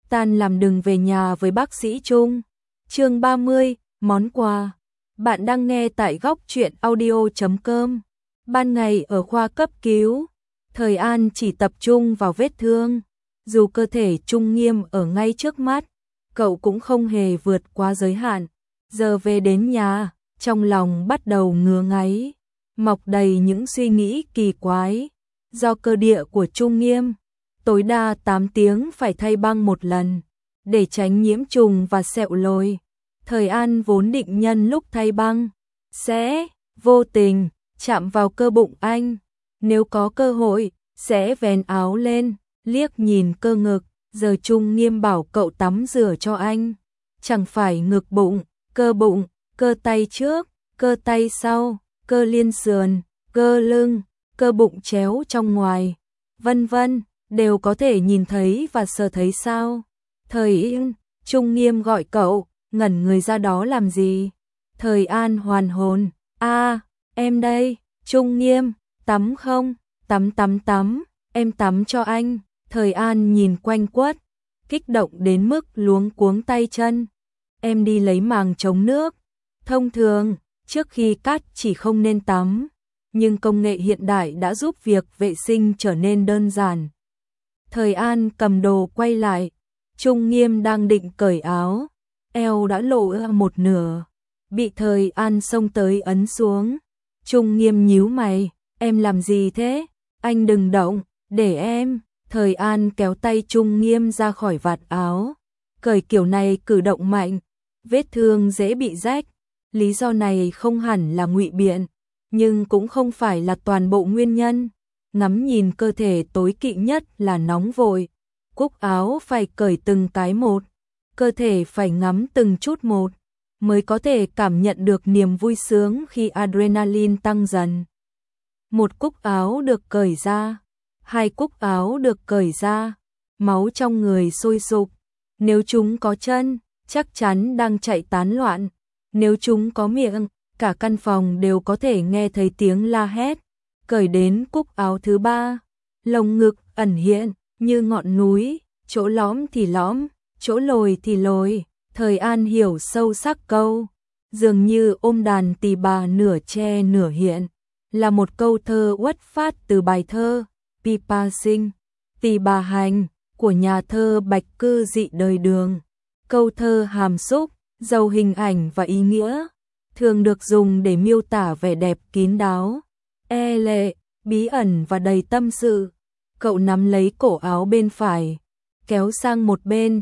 Tan làm đừng về nhà với bác sĩ Trung. Chương 30, món quà. Bạn đang nghe tại góc truyện audio.com. Ban ngày ở khoa cấp cứu, Thời An chỉ tập trung vào vết thương. Dù cơ thể Trung Nghiêm ở ngay trước mắt, cậu cũng không hề vượt quá giới hạn. Giờ về đến nhà, trong lòng bắt đầu ngứa ngáy, mọc đầy những suy nghĩ kỳ quái. Do cơ địa của Trung Nghiêm, tối đa 8 tiếng phải thay băng một lần, để tránh nhiễm trùng và sẹo lồi. Thời An vốn định nhân lúc thay băng, sẽ vô tình chạm vào cơ bụng anh. Nếu có cơ hội, sẽ vén áo lên, liếc nhìn cơ ngực. Giờ Trung Nghiêm bảo cậu tắm rửa cho anh. Chẳng phải ngực bụng, cơ tay trước, cơ tay sau, cơ liên sườn, cơ lưng, cơ bụng chéo trong ngoài, vân vân, đều có thể nhìn thấy và sờ thấy sao? Trung Nghiêm gọi cậu, ngẩn người ra đó làm gì? Thời An hoàn hồn, em đây. Trung Nghiêm, tắm không? Tắm, em tắm cho anh. Thời An nhìn quanh quất, kích động đến mức luống cuống tay chân. Em đi lấy màng chống nước. Thông thường, trước khi cắt chỉ không nên tắm, nhưng công nghệ hiện đại đã giúp việc vệ sinh trở nên đơn giản. Thời An cầm đồ quay lại, Trung Nghiêm đang định cởi áo, eo đã lộ một nửa, bị Thời An xông tới ấn xuống. Trung Nghiêm nhíu mày, em làm gì thế? Anh đừng động, để em. Thời An kéo tay Trung Nghiêm ra khỏi vạt áo, cởi kiểu này cử động mạnh, vết thương dễ bị rách. Lý do này không hẳn là ngụy biện, nhưng cũng không phải là toàn bộ nguyên nhân. Ngắm nhìn cơ thể tối kỵ nhất là nóng vội, cúc áo phải cởi từng cái một, cơ thể phải ngắm từng chút một, mới có thể cảm nhận được niềm vui sướng khi adrenaline tăng dần. Một cúc áo được cởi ra, hai cúc áo được cởi ra, máu trong người sôi sục. Nếu chúng có chân, chắc chắn đang chạy tán loạn. Nếu chúng có miệng, cả căn phòng đều có thể nghe thấy tiếng la hét. Cởi đến cúc áo thứ ba, lồng ngực ẩn hiện như ngọn núi, chỗ lõm thì lõm, chỗ lồi thì lồi. Thời An hiểu sâu sắc câu, dường như ôm đàn tỳ bà nửa che nửa hiện, là một câu thơ uất phát từ bài thơ Pipa Sinh, Tỳ bà hành của nhà thơ Bạch Cư Dị Đời Đường. Câu thơ hàm xúc, giàu hình ảnh và ý nghĩa, thường được dùng để miêu tả vẻ đẹp kín đáo, lệ, bí ẩn và đầy tâm sự. Cậu nắm lấy cổ áo bên phải, kéo sang một bên.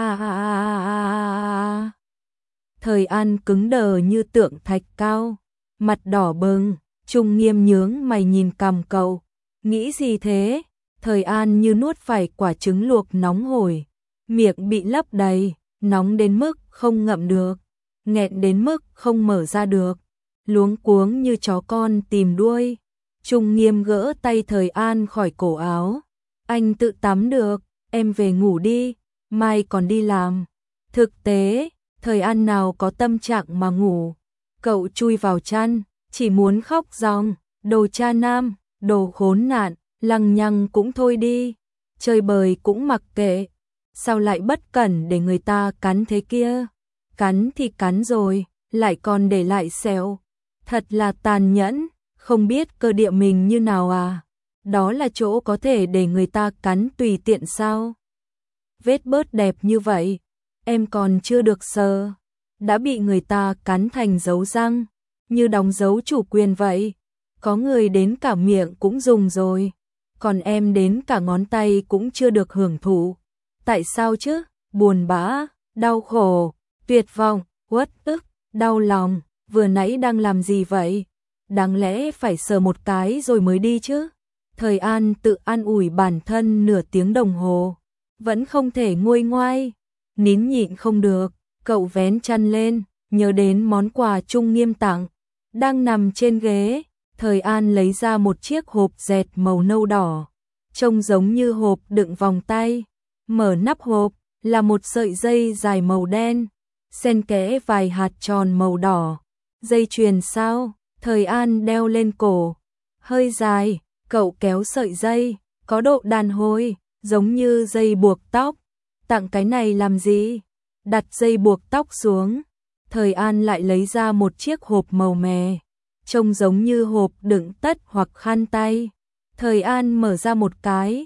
Thời An cứng đờ như tượng thạch cao, mặt đỏ bừng. Trung Nghiêm nhướng mày nhìn cằm cậu. Nghĩ gì thế? Thời An như nuốt phải quả trứng luộc nóng hổi, miệng bị lấp đầy, nóng đến mức không ngậm được, nghẹn đến mức không mở ra được, luống cuống như chó con tìm đuôi. Trung Nghiêm gỡ tay Thời An khỏi cổ áo. Anh tự tắm được, em về ngủ đi, mai còn đi làm. Thực tế, Thời An nào có tâm trạng mà ngủ. Cậu chui vào chăn, chỉ muốn khóc ròng, đồ cha nam, đồ khốn nạn, lằng nhằng cũng thôi đi, chơi bời cũng mặc kệ. Sao lại bất cẩn để người ta cắn thế kia? Cắn thì cắn rồi, lại còn để lại sẹo. Thật là tàn nhẫn, không biết cơ địa mình như nào à? Đó là chỗ có thể để người ta cắn tùy tiện sao? Vết bớt đẹp như vậy, em còn chưa được sờ, đã bị người ta cắn thành dấu răng, như đóng dấu chủ quyền vậy. Có người đến cả miệng cũng dùng rồi, còn em đến cả ngón tay cũng chưa được hưởng thụ. Tại sao chứ? Buồn bã, đau khổ, tuyệt vọng, uất ức, đau lòng. Vừa nãy đang làm gì vậy? Đáng lẽ phải sờ một cái rồi mới đi chứ. Thời An tự an ủi bản thân nửa tiếng đồng hồ, vẫn không thể nguôi ngoai. Nín nhịn không được, cậu vén chăn lên, nhớ đến món quà Trung Nghiêm tặng, đang nằm trên ghế. Thời An lấy ra một chiếc hộp dẹt màu nâu đỏ, trông giống như hộp đựng vòng tay. Mở nắp hộp là một sợi dây dài màu đen, xen kẽ vài hạt tròn màu đỏ. Dây chuyền sao? Thời An đeo lên cổ, hơi dài. Cậu kéo sợi dây, có độ đàn hồi, giống như dây buộc tóc. Tặng cái này làm gì? Đặt dây buộc tóc xuống. Thời An lại lấy ra một chiếc hộp màu mè, trông giống như hộp đựng tất hoặc khăn tay. Thời An mở ra một cái.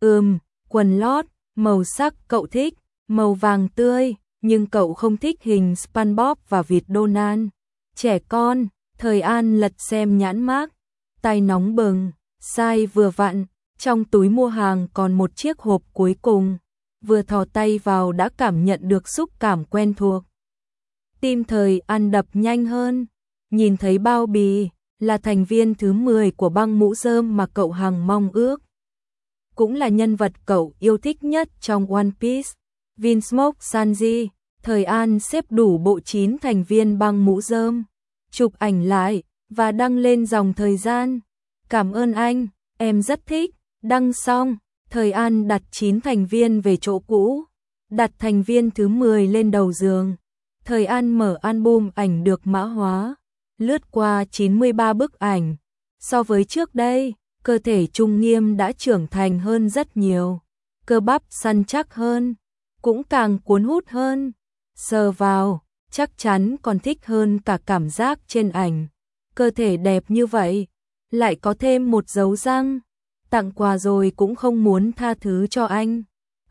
Quần lót, màu sắc cậu thích, màu vàng tươi, nhưng cậu không thích hình SpongeBob và vịt Donald. Trẻ con, Thời An lật xem nhãn mác, tay nóng bừng, size vừa vặn, trong túi mua hàng còn một chiếc hộp cuối cùng. Vừa thò tay vào đã cảm nhận được xúc cảm quen thuộc. Tim Thời An đập nhanh hơn, nhìn thấy bao bì, là thành viên thứ 10 của băng mũ rơm mà cậu hằng mong ước. Cũng là nhân vật cậu yêu thích nhất trong One Piece, Vinsmoke Sanji. Thời An xếp đủ bộ 9 thành viên băng mũ rơm, chụp ảnh lại và đăng lên dòng thời gian. Cảm ơn anh, em rất thích. Đăng xong, Thời An đặt 9 thành viên về chỗ cũ, đặt thành viên thứ 10 lên đầu giường. Thời An mở album ảnh được mã hóa, lướt qua 93 bức ảnh. So với trước đây, cơ thể Trung Nghiêm đã trưởng thành hơn rất nhiều, cơ bắp săn chắc hơn, cũng càng cuốn hút hơn. Sờ vào, chắc chắn còn thích hơn cả cảm giác trên ảnh. Cơ thể đẹp như vậy, lại có thêm một dấu răng. Tặng quà rồi cũng không muốn tha thứ cho anh.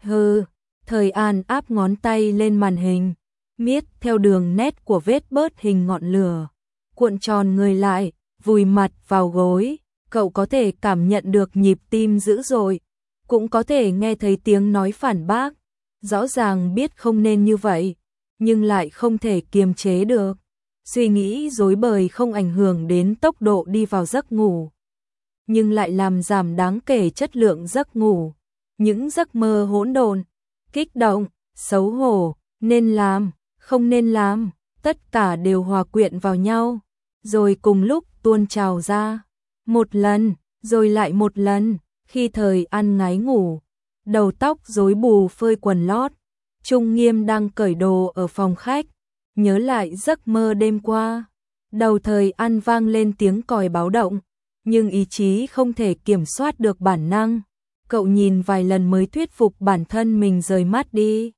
Thời An áp ngón tay lên màn hình, miết theo đường nét của vết bớt hình ngọn lửa. Cuộn tròn người lại, vùi mặt vào gối. Cậu có thể cảm nhận được nhịp tim dữ dội, cũng có thể nghe thấy tiếng nói phản bác. Rõ ràng biết không nên như vậy, nhưng lại không thể kiềm chế được. Suy nghĩ rối bời không ảnh hưởng đến tốc độ đi vào giấc ngủ, nhưng lại làm giảm đáng kể chất lượng giấc ngủ. Những giấc mơ hỗn độn, kích động, xấu hổ, nên làm, không nên làm, tất cả đều hòa quyện vào nhau, rồi cùng lúc tuôn trào ra. Một lần, rồi lại một lần, khi Thời An ngái ngủ, đầu tóc rối bù phơi quần lót, Trung Nghiêm đang cởi đồ ở phòng khách, nhớ lại giấc mơ đêm qua. Đầu Thời An vang lên tiếng còi báo động, nhưng ý chí không thể kiểm soát được bản năng. Cậu nhìn vài lần mới thuyết phục bản thân mình rời mắt đi.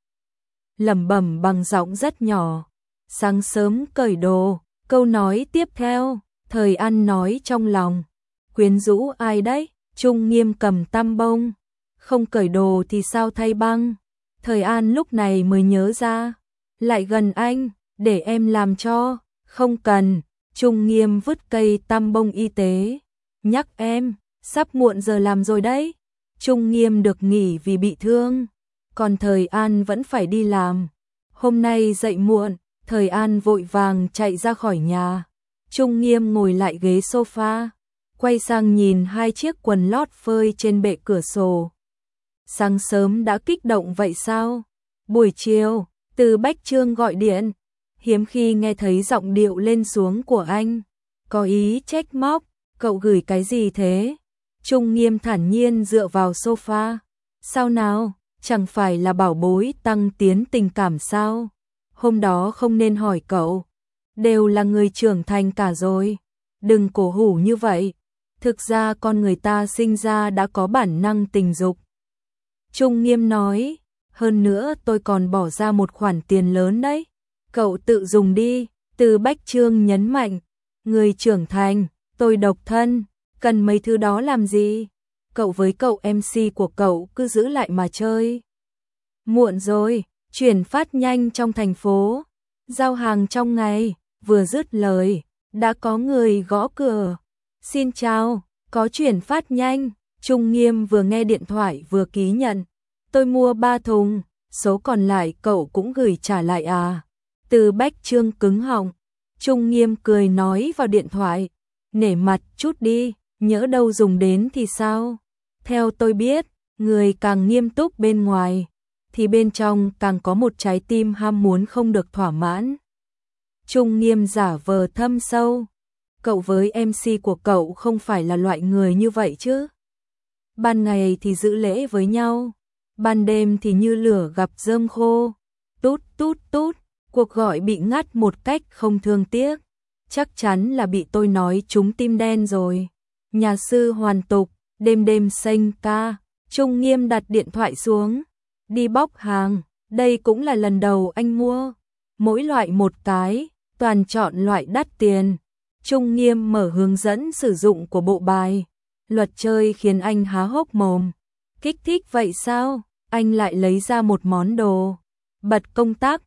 Lẩm bẩm bằng giọng rất nhỏ. Sáng sớm cởi đồ, câu nói tiếp theo, Thời An nói trong lòng. Quyến rũ ai đấy? Trung Nghiêm cầm tăm bông. Không cởi đồ thì sao thay băng? Thời An lúc này mới nhớ ra. Lại gần anh, để em làm cho. Không cần. Trung Nghiêm vứt cây tăm bông y tế. Nhắc em, sắp muộn giờ làm rồi đấy. Trung Nghiêm được nghỉ vì bị thương, còn Thời An vẫn phải đi làm. Hôm nay dậy muộn, Thời An vội vàng chạy ra khỏi nhà. Trung Nghiêm ngồi lại ghế sofa, quay sang nhìn hai chiếc quần lót phơi trên bệ cửa sổ. Sáng sớm đã kích động vậy sao? Buổi chiều, Từ Bách Chương gọi điện, hiếm khi nghe thấy giọng điệu lên xuống của anh. Có ý trách móc, cậu gửi cái gì thế? Trung Nghiêm thản nhiên dựa vào sofa. Sao nào, chẳng phải là bảo bối tăng tiến tình cảm sao? Hôm đó không nên hỏi cậu. Đều là người trưởng thành cả rồi. Đừng cổ hủ như vậy. Thực ra con người ta sinh ra đã có bản năng tình dục. Trung Nghiêm nói. Hơn nữa tôi còn bỏ ra một khoản tiền lớn đấy. Cậu tự dùng đi. Từ Bách Chương nhấn mạnh. Người trưởng thành, tôi độc thân. Cần mấy thứ đó làm gì? Cậu với cậu MC của cậu cứ giữ lại mà chơi. Muộn rồi, chuyển phát nhanh trong thành phố. Giao hàng trong ngày, vừa dứt lời, đã có người gõ cửa. Xin chào, có chuyển phát nhanh. Trung Nghiêm vừa nghe điện thoại vừa ký nhận. Tôi mua 3 thùng, số còn lại cậu cũng gửi trả lại à? Từ Bách Chương cứng họng. Trung Nghiêm cười nói vào điện thoại. Nể mặt chút đi. Nhỡ đâu dùng đến thì sao? Theo tôi biết, người càng nghiêm túc bên ngoài, thì bên trong càng có một trái tim ham muốn không được thỏa mãn. Trung Nghiêm giả vờ thâm sâu. Cậu với MC của cậu không phải là loại người như vậy chứ? Ban ngày thì giữ lễ với nhau, ban đêm thì như lửa gặp rơm khô. Tút tút tút, cuộc gọi bị ngắt một cách không thương tiếc. Chắc chắn là bị tôi nói trúng tim đen rồi. Nhà sư hoàn tục, đêm đêm xanh ca. Trung Nghiêm đặt điện thoại xuống. đi bóc hàng, đây cũng là lần đầu anh mua. Mỗi loại một cái, toàn chọn loại đắt tiền. Trung Nghiêm mở hướng dẫn sử dụng của bộ bài. Luật chơi khiến anh há hốc mồm. Kích thích vậy sao? Anh lại lấy ra một món đồ. Bật công tắc,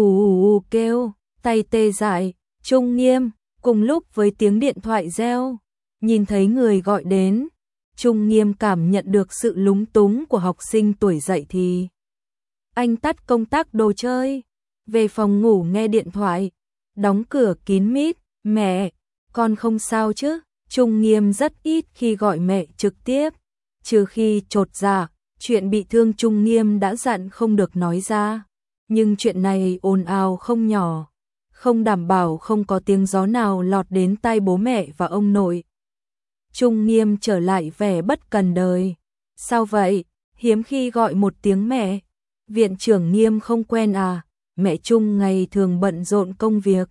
kêu, tay tê dại. Trung Nghiêm, cùng lúc với tiếng điện thoại reo, nhìn thấy người gọi đến. Trung Nghiêm cảm nhận được sự lúng túng của học sinh tuổi dậy thì. Anh tắt công tắc đồ chơi, về phòng ngủ nghe điện thoại, đóng cửa kín mít. Mẹ, con không sao chứ? Trung Nghiêm rất ít khi gọi mẹ trực tiếp, trừ khi chột dạ, chuyện bị thương Trung Nghiêm đã dặn không được nói ra. Nhưng chuyện này ồn ào không nhỏ, không đảm bảo không có tiếng gió nào lọt đến tai bố mẹ và ông nội. Trung Nghiêm trở lại vẻ bất cần đời. Sao vậy? Hiếm khi gọi một tiếng mẹ. Viện trưởng Nghiêm không quen à? Mẹ Trung ngày thường bận rộn công việc.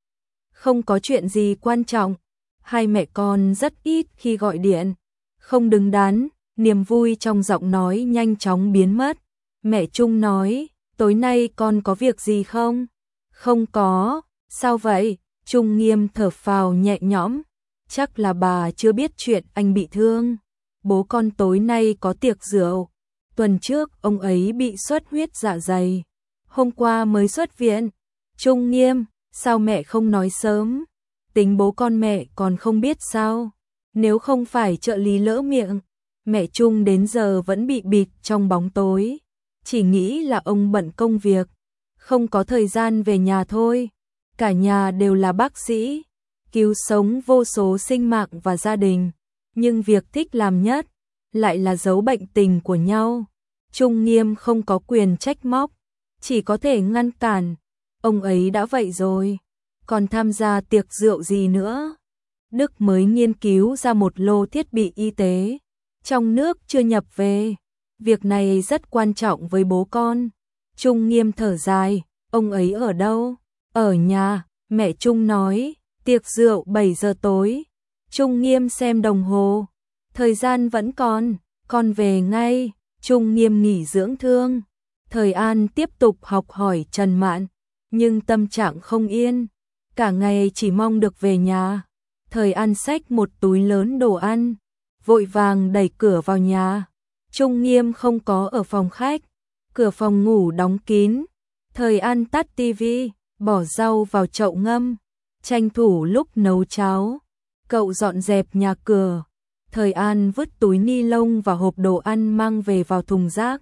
Không có chuyện gì quan trọng. Hai mẹ con rất ít khi gọi điện. Không đứng đắn, niềm vui trong giọng nói nhanh chóng biến mất. Mẹ Trung nói, tối nay con có việc gì không? Không có. Sao vậy? Trung Nghiêm thở phào nhẹ nhõm. Chắc là bà chưa biết chuyện anh bị thương. Bố con tối nay có tiệc rượu. Tuần trước ông ấy bị xuất huyết dạ dày. Hôm qua mới xuất viện. Trung Nghiêm, sao mẹ không nói sớm? Tính bố con mẹ còn không biết sao? Nếu không phải trợ lý lỡ miệng, mẹ Trung đến giờ vẫn bị bịt trong bóng tối. Chỉ nghĩ là ông bận công việc, không có thời gian về nhà thôi. Cả nhà đều là bác sĩ, cứu sống vô số sinh mạng và gia đình. Nhưng việc thích làm nhất lại là giấu bệnh tình của nhau. Trung Nghiêm không có quyền trách móc, chỉ có thể ngăn cản. Ông ấy đã vậy rồi, còn tham gia tiệc rượu gì nữa? Đức mới nghiên cứu ra một lô thiết bị y tế, trong nước chưa nhập về. Việc này rất quan trọng với bố con. Trung Nghiêm thở dài, ông ấy ở đâu? Ở nhà, mẹ Trung nói, tiệc rượu 7 giờ tối. Trung Nghiêm xem đồng hồ, thời gian vẫn còn, con về ngay. Trung Nghiêm nghỉ dưỡng thương. Thời An tiếp tục học hỏi Trần Mạn, nhưng tâm trạng không yên, cả ngày chỉ mong được về nhà. Thời An xách một túi lớn đồ ăn, vội vàng đẩy cửa vào nhà. Trung Nghiêm không có ở phòng khách, cửa phòng ngủ đóng kín. Thời An tắt tivi, bỏ rau vào chậu ngâm, tranh thủ lúc nấu cháo. Cậu dọn dẹp nhà cửa. Thời An vứt túi ni lông và hộp đồ ăn mang về vào thùng rác.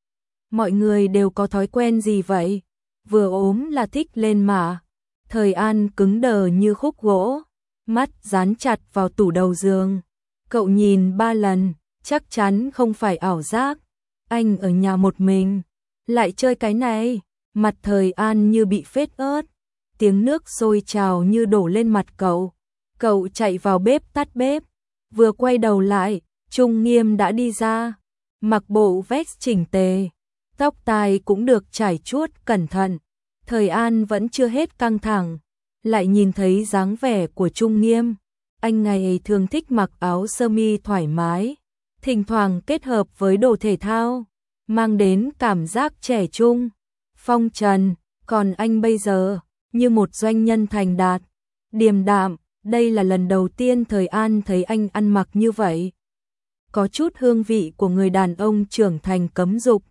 Mọi người đều có thói quen gì vậy? Vừa ốm là thích lên mà. Thời An cứng đờ như khúc gỗ, mắt dán chặt vào tủ đầu giường. Cậu nhìn 3 lần, chắc chắn không phải ảo giác. Anh ở nhà một mình, lại chơi cái này. Mặt Thời An như bị phết ớt, tiếng nước sôi trào như đổ lên mặt cậu. Cậu chạy vào bếp tắt bếp, vừa quay đầu lại, Trung Nghiêm đã đi ra, mặc bộ vest chỉnh tề, tóc tai cũng được trải chuốt cẩn thận. Thời An vẫn chưa hết căng thẳng, lại nhìn thấy dáng vẻ của Trung Nghiêm. Anh ngày thường thích mặc áo sơ mi thoải mái, thỉnh thoảng kết hợp với đồ thể thao, mang đến cảm giác trẻ trung, phong trần. Còn anh bây giờ, như một doanh nhân thành đạt, điềm đạm. Đây là lần đầu tiên Thời An thấy anh ăn mặc như vậy. Có chút hương vị của người đàn ông trưởng thành cấm dục.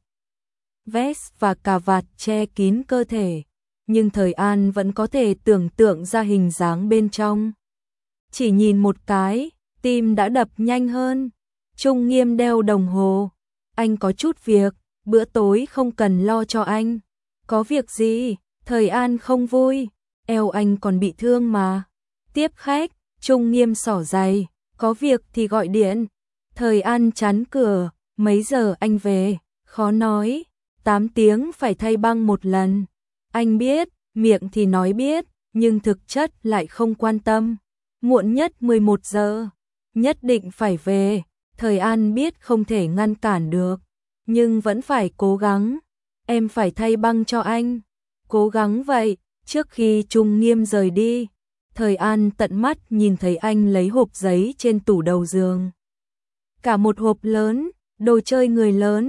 Vest và cà vạt che kín cơ thể, nhưng Thời An vẫn có thể tưởng tượng ra hình dáng bên trong. Chỉ nhìn một cái, tim đã đập nhanh hơn. Trung Nghiêm đeo đồng hồ. Anh có chút việc, bữa tối không cần lo cho anh. Có việc gì? Thời An không vui. Eo anh còn bị thương mà. Tiếp khách, Trung Nghiêm xỏ giày. Có việc thì gọi điện. Thời An chắn cửa. Mấy giờ anh về? Khó nói. 8 tiếng phải thay băng một lần. Anh biết, miệng thì nói biết, nhưng thực chất lại không quan tâm. Muộn nhất 11 giờ. Nhất định phải về. Thời An biết không thể ngăn cản được, nhưng vẫn phải cố gắng. Em phải thay băng cho anh. Cố gắng vậy. Trước khi Trung Nghiêm rời đi, Thời An tận mắt nhìn thấy anh lấy hộp giấy trên tủ đầu giường. Cả một hộp lớn, đồ chơi người lớn,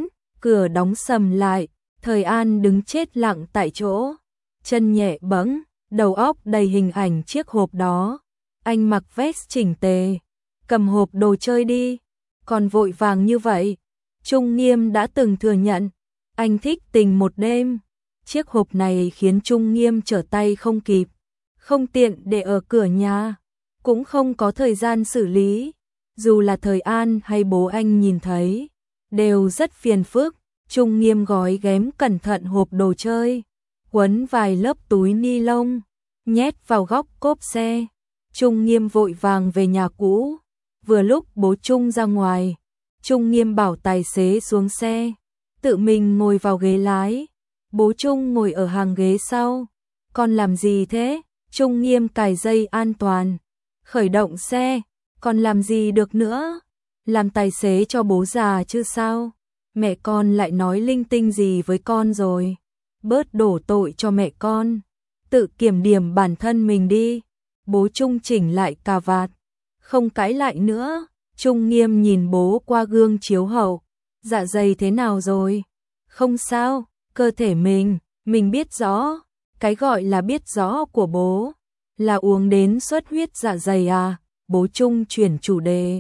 cửa đóng sầm lại, Thời An đứng chết lặng tại chỗ, chân nhẹ bẫng, đầu óc đầy hình ảnh chiếc hộp đó. Anh mặc vest chỉnh tề, cầm hộp đồ chơi đi, còn vội vàng như vậy. Trung Nghiêm đã từng thừa nhận, anh thích tình một đêm. Chiếc hộp này khiến Trung Nghiêm trở tay không kịp, không tiện để ở cửa nhà, cũng không có thời gian xử lý. Dù là Thời An hay bố anh nhìn thấy, đều rất phiền phức. Trung Nghiêm gói ghém cẩn thận hộp đồ chơi, quấn vài lớp túi ni lông, nhét vào góc cốp xe. Trung Nghiêm vội vàng về nhà cũ. Vừa lúc bố Trung ra ngoài, Trung Nghiêm bảo tài xế xuống xe, tự mình ngồi vào ghế lái. Bố Trung ngồi ở hàng ghế sau. Con làm gì thế? Trung Nghiêm cài dây an toàn, khởi động xe. Còn làm gì được nữa? Làm tài xế cho bố già chứ sao? Mẹ con lại nói linh tinh gì với con rồi? Bớt đổ tội cho mẹ con, tự kiểm điểm bản thân mình đi. Bố Trung chỉnh lại cà vạt, không cãi lại nữa. Trung Nghiêm nhìn bố qua gương chiếu hậu. Dạ dày thế nào rồi? Không sao, cơ thể mình biết rõ. Cái gọi là biết rõ của bố là uống đến xuất huyết dạ dày à? Bố Trung chuyển chủ đề.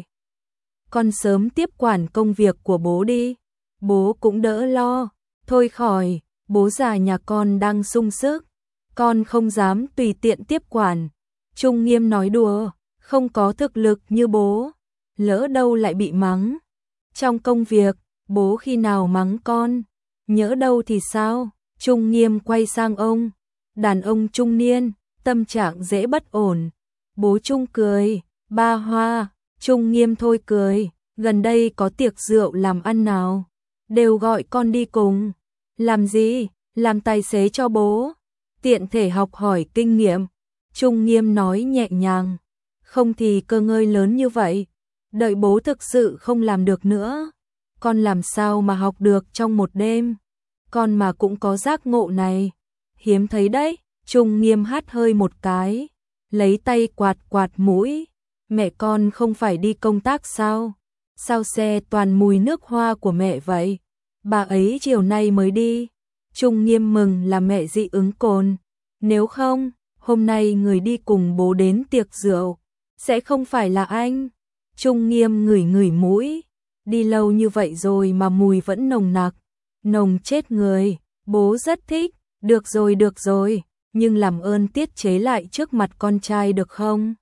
Con sớm tiếp quản công việc của bố đi, bố cũng đỡ lo. Thôi khỏi, bố già nhà con đang sung sức, con không dám tùy tiện tiếp quản. Trung Nghiêm nói đùa, không có thực lực như bố, lỡ đâu lại bị mắng. Trong công việc, bố khi nào mắng con, nhỡ đâu thì sao? Trung Nghiêm quay sang ông, đàn ông trung niên, tâm trạng dễ bất ổn. Bố Trung cười, ba Hoa. Trung Nghiêm thôi cười, gần đây có tiệc rượu làm ăn nào, đều gọi con đi cùng. Làm gì? Làm tài xế cho bố, tiện thể học hỏi kinh nghiệm. Trung Nghiêm nói nhẹ nhàng, không thì cơ ngơi lớn như vậy, đợi bố thực sự không làm được nữa, con làm sao mà học được trong một đêm. Con mà cũng có giác ngộ này, hiếm thấy đấy. Trung Nghiêm hắt hơi một cái, lấy tay quạt quạt mũi. Mẹ con không phải đi công tác sao? Sao xe toàn mùi nước hoa của mẹ vậy? Bà ấy chiều nay mới đi. Trung Nghiêm mừng là mẹ dị ứng cồn. Nếu không, hôm nay người đi cùng bố đến tiệc rượu sẽ không phải là anh. Trung Nghiêm ngửi ngửi mũi, đi lâu như vậy rồi mà mùi vẫn nồng nặc, nồng chết người. Bố rất thích. Được rồi, nhưng làm ơn tiết chế lại trước mặt con trai được không?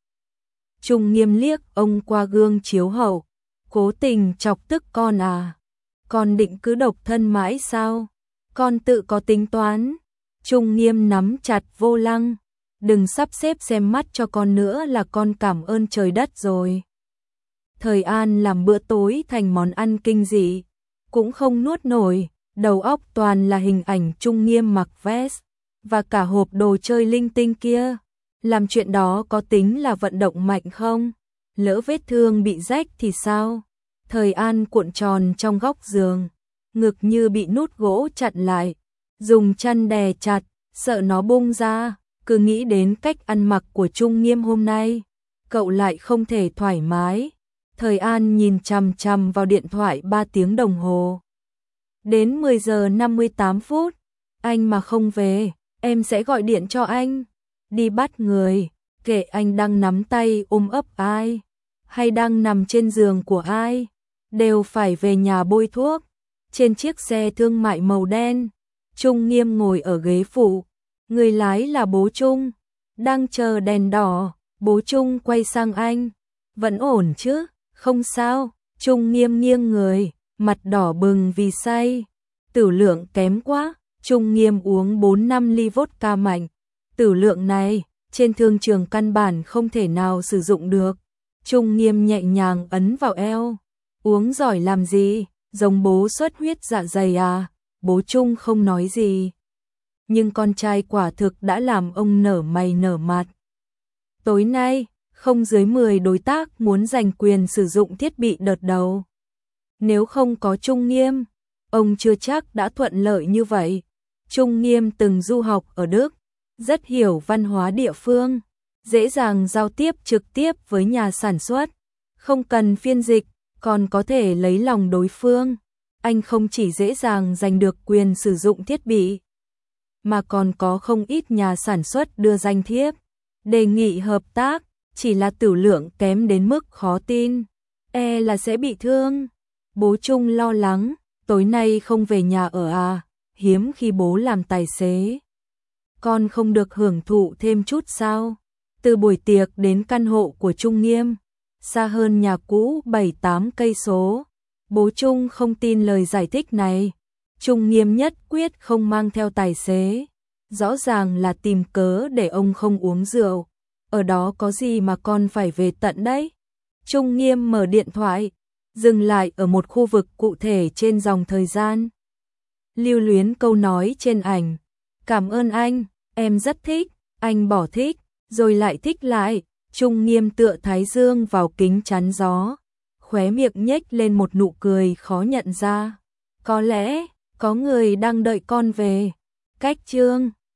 Trung Nghiêm liếc ông qua gương chiếu hậu, cố tình chọc tức con à? Con định cứ độc thân mãi sao? Con tự có tính toán. Trung Nghiêm nắm chặt vô lăng, đừng sắp xếp xem mắt cho con nữa là con cảm ơn trời đất rồi. Thời An làm bữa tối thành món ăn kinh dị, cũng không nuốt nổi, đầu óc toàn là hình ảnh Trung Nghiêm mặc vest và cả hộp đồ chơi linh tinh kia. Làm chuyện đó có tính là vận động mạnh không? Lỡ vết thương bị rách thì sao? Thời An cuộn tròn trong góc giường, ngực như bị nút gỗ chặn lại, dùng chân đè chặt, sợ nó bung ra. Cứ nghĩ đến cách ăn mặc của Trung Nghiêm hôm nay, cậu lại không thể thoải mái. Thời An nhìn chằm chằm vào điện thoại 3 tiếng đồng hồ. Đến 10 giờ 58 phút, anh mà không về, em sẽ gọi điện cho anh. Đi bắt người, kệ anh đang nắm tay ôm ấp ai, hay đang nằm trên giường của ai, đều phải về nhà bôi thuốc. Trên chiếc xe thương mại màu đen, Trung Nghiêm ngồi ở ghế phụ, người lái là bố Trung, đang chờ đèn đỏ. Bố Trung quay sang anh, vẫn ổn chứ? Không sao. Trung Nghiêm nghiêng người, mặt đỏ bừng vì say. Tử lượng kém quá. Trung Nghiêm uống 4-5 ly vodka mạnh. Tử lượng này, trên thương trường căn bản không thể nào sử dụng được. Trung Nghiêm nhẹ nhàng ấn vào eo. Uống giỏi làm gì? Giống bố xuất huyết dạ dày à? Bố Trung không nói gì, nhưng con trai quả thực đã làm ông nở mày nở mặt. Tối nay, không dưới 10 đối tác muốn giành quyền sử dụng thiết bị đợt đầu. Nếu không có Trung Nghiêm, ông chưa chắc đã thuận lợi như vậy. Trung Nghiêm từng du học ở Đức, rất hiểu văn hóa địa phương, dễ dàng giao tiếp trực tiếp với nhà sản xuất, không cần phiên dịch, còn có thể lấy lòng đối phương. anh không chỉ dễ dàng giành được quyền sử dụng thiết bị, mà còn có không ít nhà sản xuất đưa danh thiếp, đề nghị hợp tác, chỉ là tửu lượng kém đến mức khó tin, là sẽ bị thương. Bố Trung lo lắng, tối nay không về nhà ở à, hiếm khi bố làm tài xế. Con không được hưởng thụ thêm chút sao? Từ buổi tiệc đến căn hộ của Trung Nghiêm, xa hơn nhà cũ 7-8 cây số. Bố Trung không tin lời giải thích này. Trung Nghiêm nhất quyết không mang theo tài xế. Rõ ràng là tìm cớ để ông không uống rượu. Ở đó có gì mà con phải về tận đấy? Trung Nghiêm mở điện thoại, dừng lại ở một khu vực cụ thể trên dòng thời gian. Lưu luyến câu nói trên ảnh. Cảm ơn anh, em rất thích, anh bỏ thích, rồi lại thích lại. Trung Nghiêm tựa thái dương vào kính chắn gió, khóe miệng nhếch lên một nụ cười khó nhận ra. Có lẽ, có người đang đợi con về. Cách chương